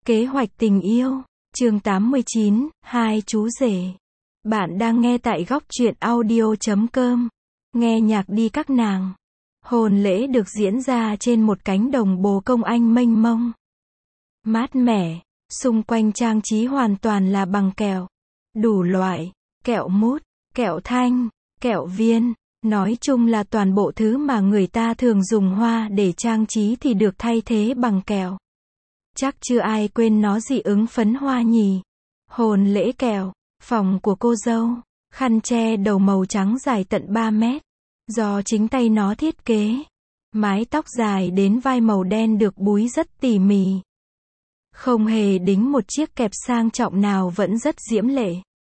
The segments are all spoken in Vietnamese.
Kế hoạch tình yêu, chương 89, hai chú rể. Bạn đang nghe tại góc truyện audio.com. Nghe nhạc đi các nàng. Hôn lễ được diễn ra trên một cánh đồng bồ công anh mênh mông. Mát mẻ, xung quanh trang trí hoàn toàn là bằng kẹo. Đủ loại, kẹo mút, kẹo thanh, kẹo viên. Nói chung là toàn bộ thứ mà người ta thường dùng hoa để trang trí thì được thay thế bằng kẹo. Chắc chưa ai quên nó dị ứng phấn hoa nhỉ. Hôn lễ kẹo, phòng của cô dâu, khăn che đầu màu trắng dài tận 3 mét, do chính tay nó thiết kế. Mái tóc dài đến vai màu đen được búi rất tỉ mỉ. Không hề đính một chiếc kẹp sang trọng nào, vẫn rất diễm lệ.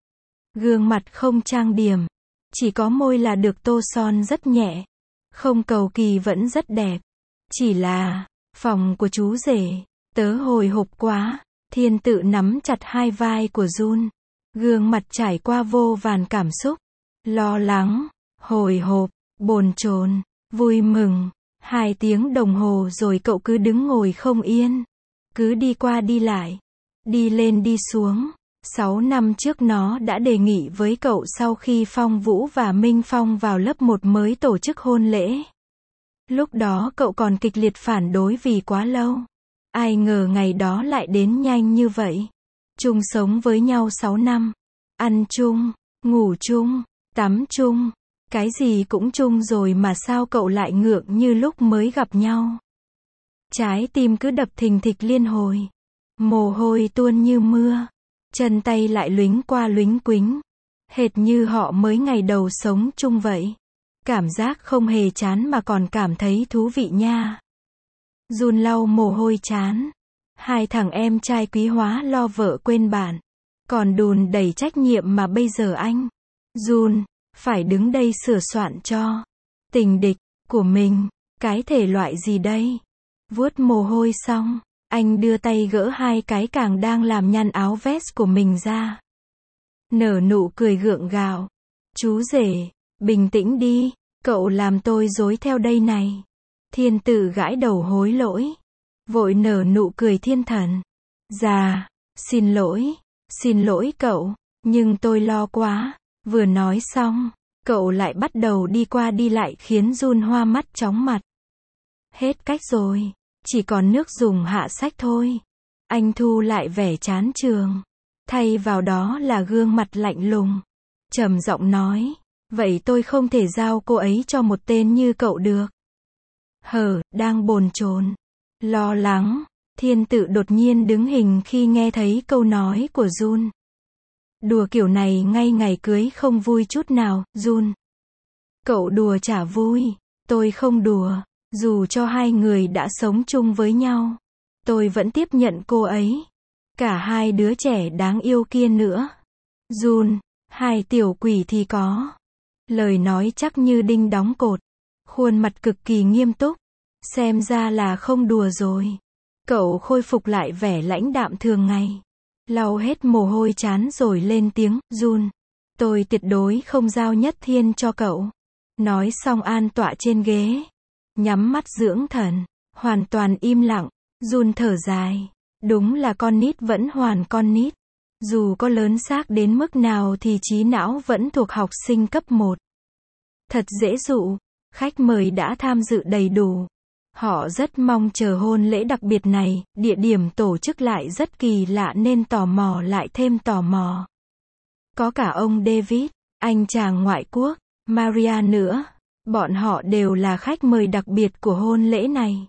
Gương mặt không trang điểm, chỉ có môi là được tô son rất nhẹ. Không cầu kỳ vẫn rất đẹp. Chỉ là, phòng của chú rể, tớ hồi hộp quá. Thiên tự nắm chặt hai vai của Jun. Gương mặt trải qua vô vàn cảm xúc. Lo lắng, hồi hộp, bồn chồn, vui mừng. 2 tiếng đồng hồ rồi cậu cứ đứng ngồi không yên. Cứ đi qua đi lại. Đi lên đi xuống. 6 năm trước nó đã đề nghị với cậu sau khi Phong Vũ và Minh Phong vào lớp 1 mới tổ chức hôn lễ. Lúc đó cậu còn kịch liệt phản đối vì quá lâu. Ai ngờ ngày đó lại đến nhanh như vậy. Chung sống với nhau 6 năm. Ăn chung, ngủ chung, tắm chung. Cái gì cũng chung rồi mà sao cậu lại ngượng như lúc mới gặp nhau. Trái tim cứ đập thình thịch liên hồi. Mồ hôi tuôn như mưa. Chân tay lại luính qua luính quính. Hệt như họ mới ngày đầu sống chung vậy. Cảm giác không hề chán mà còn cảm thấy thú vị nha. Jun lau mồ hôi chán. 2 thằng em trai quý hóa lo vợ quên bạn. Còn đùn đẩy trách nhiệm mà bây giờ anh, Jun, phải đứng đây sửa soạn cho tình địch của mình. Cái thể loại gì đây? Vuốt mồ hôi xong, anh đưa tay gỡ 2 cái càng đang làm nhăn áo vest của mình ra. Nở nụ cười gượng gạo. Chú rể, bình tĩnh đi, cậu làm tôi rối theo đây này. Thiên tử gãi đầu hối lỗi. Vội nở nụ cười thiên thần. Dạ, xin lỗi cậu, nhưng tôi lo quá. Vừa nói xong, cậu lại bắt đầu đi qua đi lại khiến Jun hoa mắt chóng mặt. Hết cách rồi, chỉ còn nước dùng hạ sách thôi. Anh thu lại vẻ chán trường. Thay vào đó là gương mặt lạnh lùng. Trầm giọng nói, vậy tôi không thể giao cô ấy cho một tên như cậu được. Đang bồn chồn, lo lắng, thiên tự đột nhiên đứng hình khi nghe thấy câu nói của Jun. Đùa kiểu này ngay ngày cưới không vui chút nào, Jun. Cậu đùa chả vui, tôi không đùa. Dù cho 2 người đã sống chung với nhau, tôi vẫn tiếp nhận cô ấy. Cả 2 đứa trẻ đáng yêu kia nữa. Jun, 2 tiểu quỷ thì có. Lời nói chắc như đinh đóng cột. Khuôn mặt cực kỳ nghiêm túc. Xem ra là không đùa rồi. Cậu khôi phục lại vẻ lãnh đạm thường ngày. Lau hết mồ hôi chán rồi lên tiếng, Jun. Tôi tuyệt đối không giao Nhất Thiên cho cậu. Nói xong an tọa trên ghế. Nhắm mắt dưỡng thần. Hoàn toàn im lặng. Jun thở dài. Đúng là con nít vẫn hoàn con nít. Dù có lớn xác đến mức nào thì trí não vẫn thuộc học sinh cấp 1. Thật dễ dụ. Khách mời đã tham dự đầy đủ. Họ rất mong chờ hôn lễ đặc biệt này, địa điểm tổ chức lại rất kỳ lạ nên tò mò lại thêm tò mò. Có cả ông David, anh chàng ngoại quốc, Maria nữa. Bọn họ đều là khách mời đặc biệt của hôn lễ này.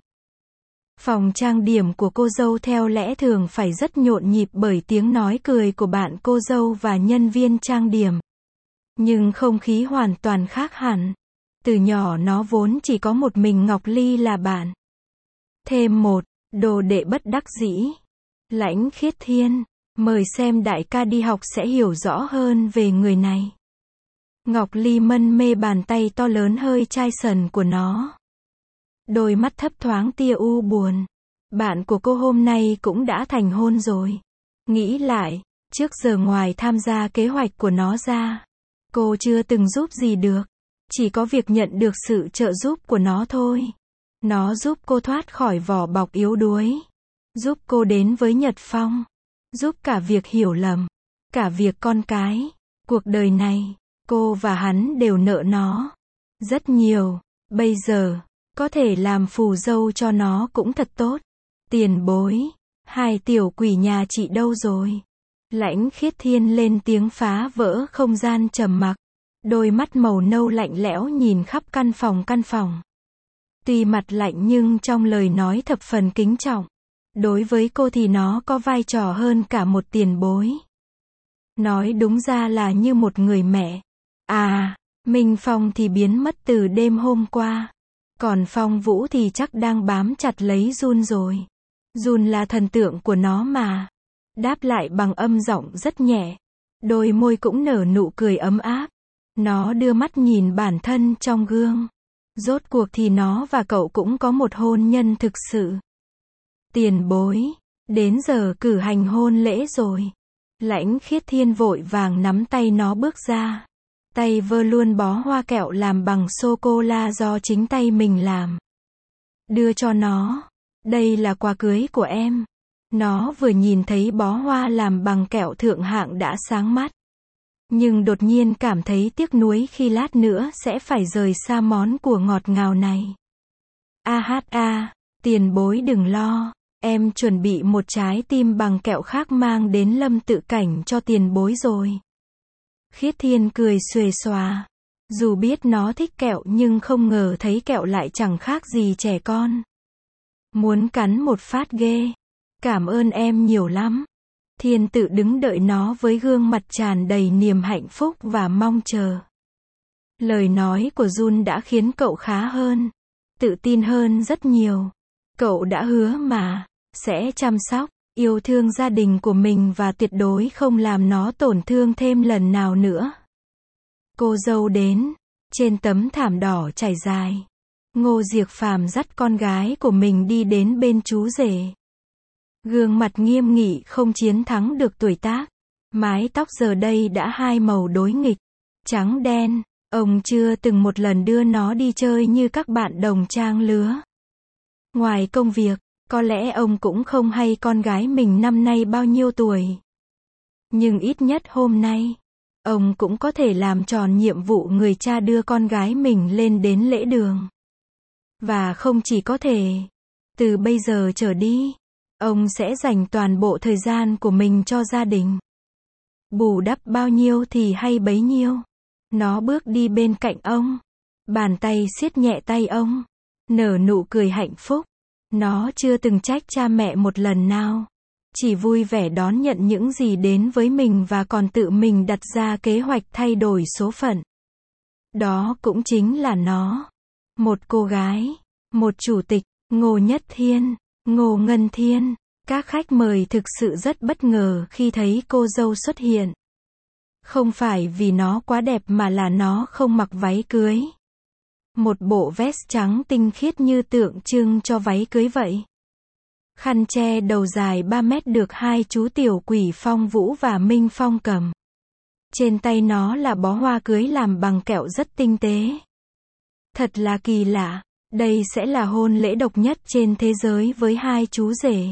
Phòng trang điểm của cô dâu theo lẽ thường phải rất nhộn nhịp bởi tiếng nói cười của bạn cô dâu và nhân viên trang điểm. Nhưng không khí hoàn toàn khác hẳn. Từ nhỏ nó vốn chỉ có một mình Ngọc Ly là bạn. Thêm một, đồ đệ bất đắc dĩ. Lãnh Khiết Thiên, mời xem đại ca đi học sẽ hiểu rõ hơn về người này. Ngọc Ly mân mê bàn tay to lớn hơi chai sần của nó. Đôi mắt thấp thoáng tia u buồn. Bạn của cô hôm nay cũng đã thành hôn rồi. Nghĩ lại, trước giờ ngoài tham gia kế hoạch của nó ra, cô chưa từng giúp gì được. Chỉ có việc nhận được sự trợ giúp của nó thôi. Nó giúp cô thoát khỏi vỏ bọc yếu đuối. giúp cô đến với Nhật Phong, giúp cả việc hiểu lầm, cả việc con cái. Cuộc đời này, cô và hắn đều nợ nó rất nhiều. Bây giờ, có thể làm phù dâu cho nó cũng thật tốt. Tiền bối, hai tiểu quỷ nhà chị đâu rồi? Lãnh Khiết Thiên lên tiếng phá vỡ không gian trầm mặc. Đôi mắt màu nâu lạnh lẽo nhìn khắp căn phòng. Tuy mặt lạnh nhưng trong lời nói thập phần kính trọng. Đối với cô thì nó có vai trò hơn cả một tiền bối. Nói đúng ra là như một người mẹ. À, Minh Phong thì biến mất từ đêm hôm qua. Còn Phong Vũ thì chắc đang bám chặt lấy Jun rồi. Jun là thần tượng của nó mà. Đáp lại bằng âm giọng rất nhẹ. Đôi môi cũng nở nụ cười ấm áp. Nó đưa mắt nhìn bản thân trong gương. Rốt cuộc thì nó và cậu cũng có một hôn nhân thực sự. Tiền bối, đến giờ cử hành hôn lễ rồi. Lãnh Khiết Thiên vội vàng nắm tay nó bước ra. Tay vơ luôn bó hoa kẹo làm bằng sô-cô-la do chính tay mình làm. Đưa cho nó. Đây là quà cưới của em. Nó vừa nhìn thấy bó hoa làm bằng kẹo thượng hạng đã sáng mắt. Nhưng đột nhiên cảm thấy tiếc nuối khi lát nữa sẽ phải rời xa món của ngọt ngào này. Tiền bối đừng lo. Em chuẩn bị một trái tim bằng kẹo khác mang đến Lâm Tự Cảnh cho tiền bối rồi. Khiết Thiên cười xuề xòa. Dù biết nó thích kẹo nhưng không ngờ thấy kẹo lại chẳng khác gì trẻ con. Muốn cắn một phát ghê. Cảm ơn em nhiều lắm. Thiên Tự đứng đợi nó với gương mặt tràn đầy niềm hạnh phúc và mong chờ. Lời nói của Jun đã khiến cậu khá hơn. Tự tin hơn rất nhiều. Cậu đã hứa mà. Sẽ chăm sóc, yêu thương gia đình của mình và tuyệt đối không làm nó tổn thương thêm lần nào nữa. Cô dâu đến. Trên tấm thảm đỏ trải dài. Ngô Diệc Phàm dắt con gái của mình đi đến bên chú rể. Gương mặt nghiêm nghị không chiến thắng được tuổi tác. Mái tóc giờ đây đã hai màu đối nghịch. Trắng đen. Ông chưa từng một lần đưa nó đi chơi như các bạn đồng trang lứa. Ngoài công việc, có lẽ ông cũng không hay con gái mình năm nay bao nhiêu tuổi. Nhưng ít nhất hôm nay, ông cũng có thể làm tròn nhiệm vụ người cha đưa con gái mình lên đến lễ đường. Và không chỉ có thể, từ bây giờ trở đi, ông sẽ dành toàn bộ thời gian của mình cho gia đình. Bù đắp bao nhiêu thì hay bấy nhiêu. Nó bước đi bên cạnh ông. Bàn tay siết nhẹ tay ông. Nở nụ cười hạnh phúc. Nó chưa từng trách cha mẹ một lần nào. Chỉ vui vẻ đón nhận những gì đến với mình và còn tự mình đặt ra kế hoạch thay đổi số phận. Đó cũng chính là nó. Một cô gái. Một chủ tịch. Ngô Nhất Thiên. Ngô Ngân Thiên. Các khách mời thực sự rất bất ngờ khi thấy cô dâu xuất hiện. Không phải vì nó quá đẹp mà là nó không mặc váy cưới. Một bộ vest trắng tinh khiết như tượng trưng cho váy cưới vậy. Khăn che đầu dài 3 mét được hai chú tiểu quỷ Phong Vũ và Minh Phong cầm. Trên tay nó là bó hoa cưới làm bằng kẹo rất tinh tế. Thật là kỳ lạ. Đây sẽ là hôn lễ độc nhất trên thế giới với hai chú rể.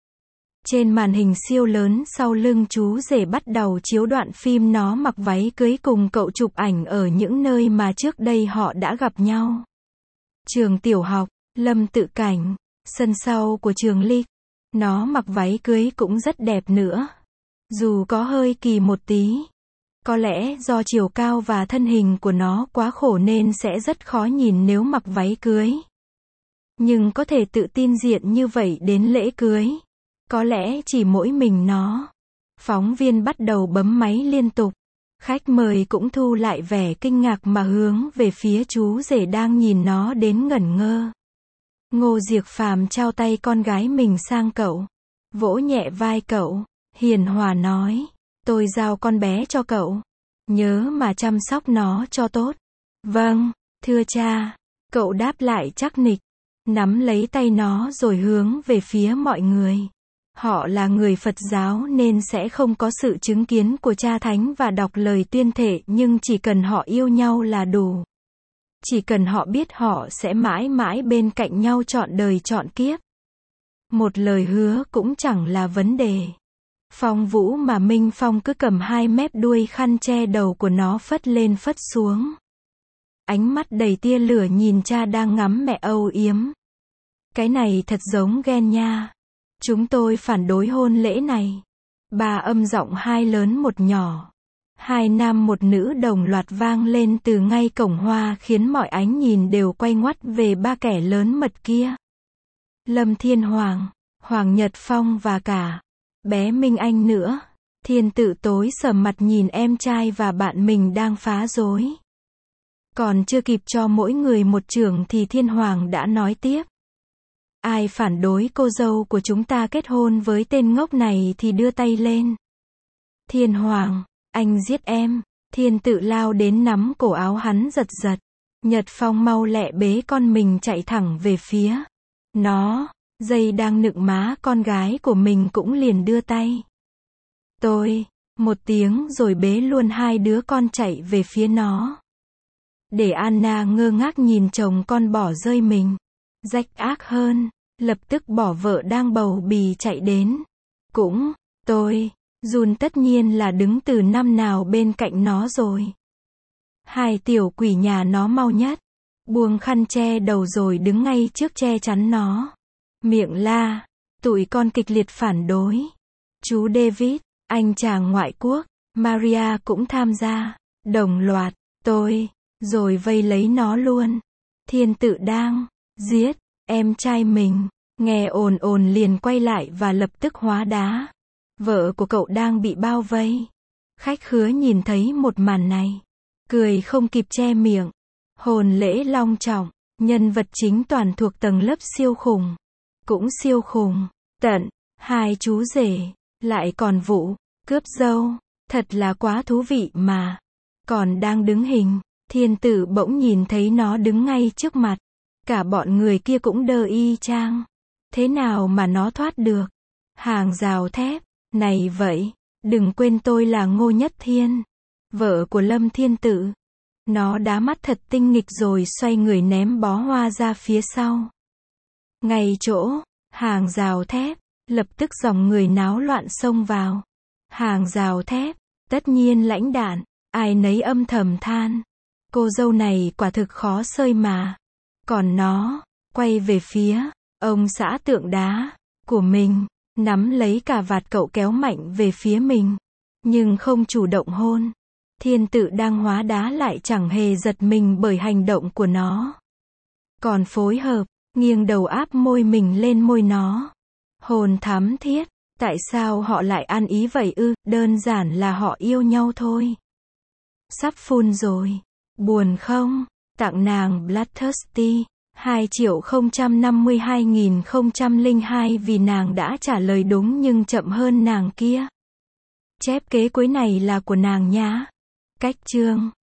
Trên màn hình siêu lớn sau lưng chú rể bắt đầu chiếu đoạn phim nó mặc váy cưới cùng cậu chụp ảnh ở những nơi mà trước đây họ đã gặp nhau. Trường tiểu học, Lâm Tự Cảnh, sân sau của trường Ly. Nó mặc váy cưới cũng rất đẹp nữa. Dù có hơi kỳ một tí. Có lẽ do chiều cao và thân hình của nó quá khổ nên sẽ rất khó nhìn nếu mặc váy cưới. Nhưng có thể tự tin diện như vậy đến lễ cưới. Có lẽ chỉ mỗi mình nó. Phóng viên bắt đầu bấm máy liên tục. Khách mời cũng thu lại vẻ kinh ngạc mà hướng về phía chú rể đang nhìn nó đến ngẩn ngơ. Ngô Diệc Phàm trao tay con gái mình sang cậu. Vỗ nhẹ vai cậu. Hiền hòa nói. Tôi giao con bé cho cậu. Nhớ mà chăm sóc nó cho tốt. Vâng, thưa cha. Cậu đáp lại chắc nịch. Nắm lấy tay nó rồi hướng về phía mọi người. Họ là người Phật giáo nên sẽ không có sự chứng kiến của cha thánh và đọc lời tuyên thệ, nhưng chỉ cần họ yêu nhau là đủ. Chỉ cần họ biết họ sẽ mãi mãi bên cạnh nhau trọn đời trọn kiếp. Một lời hứa cũng chẳng là vấn đề. Phong Vũ mà Minh Phong cứ cầm hai mép đuôi khăn che đầu của nó phất lên phất xuống. Ánh mắt đầy tia lửa nhìn cha đang ngắm mẹ âu yếm. Cái này thật giống ghen nha. Chúng tôi phản đối hôn lễ này. Ba âm giọng hai lớn một nhỏ. Hai nam một nữ đồng loạt vang lên từ ngay cổng hoa khiến mọi ánh nhìn đều quay ngoắt về ba kẻ lớn mật kia. Lâm Thiên Hoàng, Hoàng Nhật Phong và cả bé Minh Anh nữa. Thiên Tự tối sầm mặt nhìn em trai và bạn mình đang phá rối. Còn chưa kịp cho mỗi người một chưởng thì Thiên Hoàng đã nói tiếp. Ai phản đối cô dâu của chúng ta kết hôn với tên ngốc này thì đưa tay lên. Thiên Hoàng, anh giết em. Thiên Tự lao đến nắm cổ áo hắn giật giật. Nhật Phong mau lẹ bế con mình chạy thẳng về phía nó. Dây đang nựng má con gái của mình cũng liền đưa tay. Tôi, một tiếng rồi bế luôn hai đứa con chạy về phía nó. Để Anna ngơ ngác nhìn chồng con bỏ rơi mình. Rách ác hơn, lập tức bỏ vợ đang bầu bì chạy đến. Cũng, tôi, Jun tất nhiên là đứng từ năm nào bên cạnh nó rồi. Hai tiểu quỷ nhà nó mau nhất. Buông khăn che đầu rồi đứng ngay trước che chắn nó. Miệng la, tụi con kịch liệt phản đối. Chú David, anh chàng ngoại quốc, Maria cũng tham gia. Đồng loạt, tôi, rồi vây lấy nó luôn. Thiên Tự đang giết em trai mình. Nghe ồn ồn liền quay lại và lập tức hóa đá. Vợ của cậu đang bị bao vây. Khách khứa nhìn thấy một màn này, cười không kịp che miệng. Hôn lễ long trọng, nhân vật chính toàn thuộc tầng lớp siêu khủng. Cũng siêu khủng, tận, hai chú rể, lại còn vụ, cướp dâu, thật là quá thú vị mà. Còn đang đứng hình, Thiên Tử bỗng nhìn thấy nó đứng ngay trước mặt. Cả bọn người kia cũng đơ y chang. Thế nào mà nó thoát được? Hàng rào thép, này vậy, đừng quên tôi là Ngô Nhất Thiên, vợ của Lâm Thiên Tử. Nó đá mắt thật tinh nghịch rồi xoay người ném bó hoa ra phía sau. Ngay chỗ, hàng rào thép, lập tức dòng người náo loạn xông vào. Hàng rào thép, tất nhiên lãnh đạn, ai nấy âm thầm than. Cô dâu này quả thực khó xơi mà. Còn nó, quay về phía, ông xã tượng đá, của mình, nắm lấy cả vạt cậu kéo mạnh về phía mình. Nhưng không chủ động hôn. Thiên Tự đang hóa đá lại chẳng hề giật mình bởi hành động của nó. Còn phối hợp, nghiêng đầu áp môi mình lên môi nó. Hôn thắm thiết, tại sao họ lại ăn ý vậy ư? Đơn giản là họ yêu nhau thôi. Sắp phun rồi. Buồn không? Tặng nàng Bloodthirsty 2.052.002 vì nàng đã trả lời đúng nhưng chậm hơn nàng kia. Chép kế cuối này là của nàng nhá. Cách chương